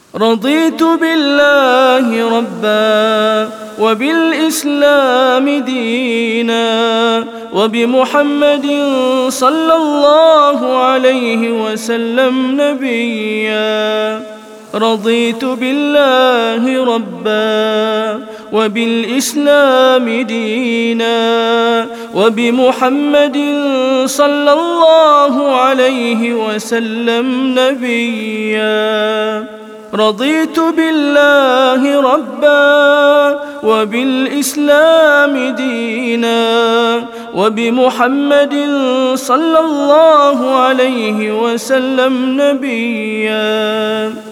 رضيت بالله ربا وبالإسلام دينا وبمحمد صلى الله عليه وسلم نبيا. رضيت بالله ربا وبالإسلام دينا وبمحمد صلى الله عليه وسلم نبيا. رضيت بالله ربا وبالإسلام دينا وبمحمد صلى الله عليه وسلم نبيا.